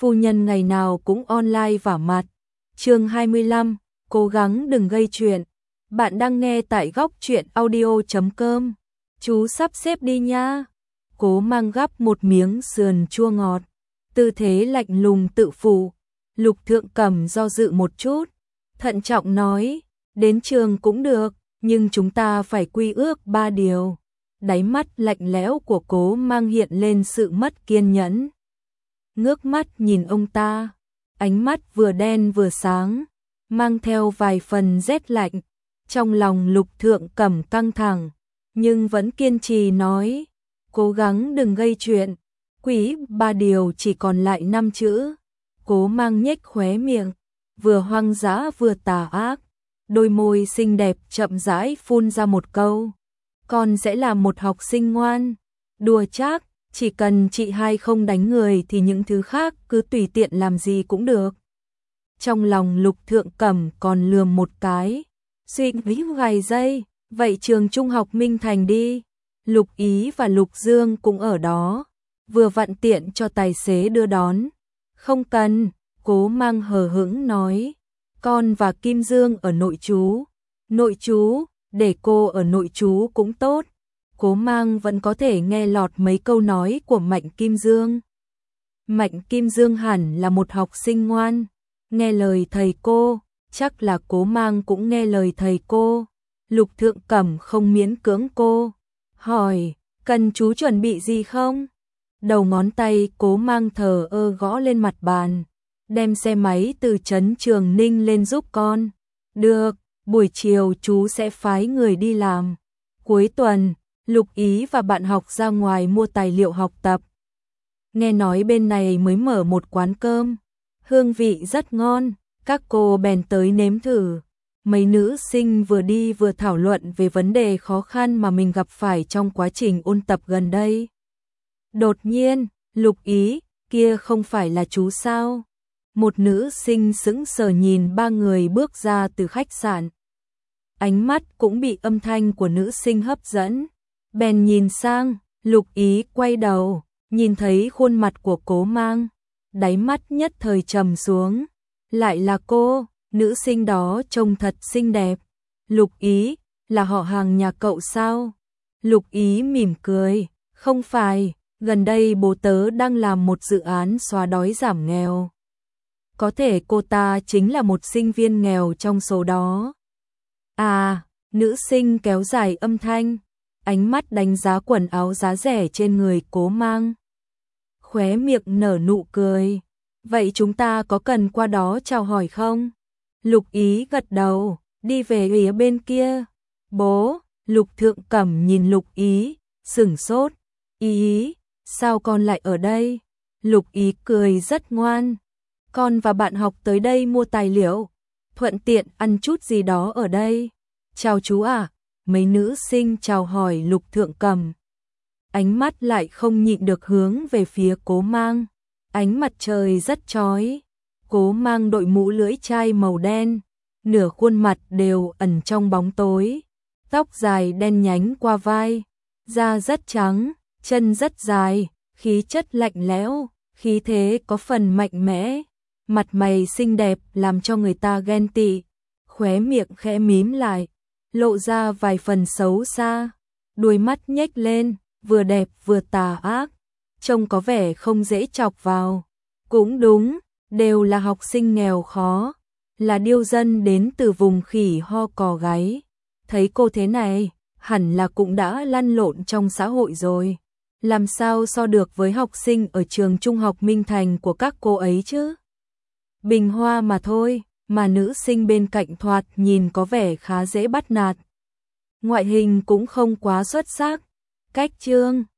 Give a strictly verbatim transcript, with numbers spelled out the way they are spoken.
phu nhân ngày nào cũng online vả mặt. Chương hai mươi lăm, cố gắng đừng gây chuyện. Bạn đang nghe tại góc truyện audio chấm com. Chú sắp xếp đi nha. Cố Mang gắp một miếng sườn chua ngọt, tư thế lạnh lùng tự phụ. Lục Thượng Cẩm do dự một chút, thận trọng nói, đến trường cũng được, nhưng chúng ta phải quy ước ba điều. Đáy mắt lạnh lẽo của Cố Mang hiện lên sự mất kiên nhẫn. Ngước mắt nhìn ông ta, ánh mắt vừa đen vừa sáng, mang theo vài phần rét lạnh. Trong lòng Lục Thượng Cẩm căng thẳng, nhưng vẫn kiên trì nói, cố gắng đừng gây chuyện. Quý ba điều chỉ còn lại năm chữ. Cố Mang nhếch khóe miệng, vừa hoang dã vừa tà ác, đôi môi xinh đẹp chậm rãi phun ra một câu, con sẽ là một học sinh ngoan. Đùa chắc, chỉ cần chị hai không đánh người thì những thứ khác cứ tùy tiện làm gì cũng được. Trong lòng Lục Thượng Cẩm còn lườm một cái, suy nghĩ vài giây, vậy trường trung học Minh Thành đi. Lục Ý và Lục Dương cũng ở đó, vừa vặn tiện cho tài xế đưa đón. Không cần, Cố Mang hờ hững nói, con và Kim Dương ở nội trú. Nội trú, để cô ở nội trú cũng tốt. Cố Mang vẫn có thể nghe lọt mấy câu nói của Mạnh Kim Dương. Mạnh Kim Dương hẳn là một học sinh ngoan, nghe lời thầy cô, chắc là Cố Mang cũng nghe lời thầy cô. Lục Thượng Cẩm không miễn cưỡng cô, hỏi, cần chú chuẩn bị gì không? Đầu ngón tay Cố Mang thờ ơ gõ lên mặt bàn, đem xe máy từ trấn Trường Ninh lên giúp con. Được, buổi chiều chú sẽ phái người đi làm. Cuối tuần, Lục Ý và bạn học ra ngoài mua tài liệu học tập. Nghe nói bên này mới mở một quán cơm, hương vị rất ngon, các cô bèn tới nếm thử. Mấy nữ sinh vừa đi vừa thảo luận về vấn đề khó khăn mà mình gặp phải trong quá trình ôn tập gần đây. Đột nhiên, Lục Ý, kia không phải là chú sao? Một nữ sinh sững sờ nhìn ba người bước ra từ khách sạn. Ánh mắt cũng bị âm thanh của nữ sinh hấp dẫn. Bèn nhìn sang, Lục Ý quay đầu, nhìn thấy khuôn mặt của Cố Mang, đáy mắt nhất thời trầm xuống. Lại là cô, nữ sinh đó trông thật xinh đẹp. Lục Ý, là họ hàng nhà cậu sao? Lục Ý mỉm cười, không phải, gần đây bố tớ đang làm một dự án xóa đói giảm nghèo. Có thể cô ta chính là một sinh viên nghèo trong số đó. À, nữ sinh kéo dài âm thanh, ánh mắt đánh giá quần áo giá rẻ trên người Cố Mang. Khóe miệng nở nụ cười, vậy chúng ta có cần qua đó chào hỏi không? Lục Ý gật đầu, đi về phía bên kia. Bố, Lục Thượng Cẩm nhìn Lục Ý, sửng sốt. Ý, sao con lại ở đây? Lục Ý cười rất ngoan. Con và bạn học tới đây mua tài liệu, thuận tiện ăn chút gì đó ở đây. Chào chú à, mấy nữ sinh chào hỏi Lục Thượng Cẩm. Ánh mắt lại không nhịn được hướng về phía Cố Mang. Ánh mặt trời rất chói. Cố Mang đội mũ lưỡi chai màu đen, nửa khuôn mặt đều ẩn trong bóng tối. Tóc dài đen nhánh qua vai, da rất trắng, chân rất dài, khí chất lạnh lẽo, khí thế có phần mạnh mẽ. Mặt mày xinh đẹp làm cho người ta ghen tị, khóe miệng khẽ mím lại, lộ ra vài phần xấu xa, đuôi mắt nhếch lên, vừa đẹp vừa tà ác, trông có vẻ không dễ chọc vào. Cũng đúng, đều là học sinh nghèo khó, là điêu dân đến từ vùng khỉ ho cò gáy. Thấy cô thế này, hẳn là cũng đã lăn lộn trong xã hội rồi. Làm sao so được với học sinh ở trường trung học Minh Thành của các cô ấy chứ? Bình hoa mà thôi, mà nữ sinh bên cạnh thoạt nhìn có vẻ khá dễ bắt nạt. Ngoại hình cũng không quá xuất sắc, cách trương,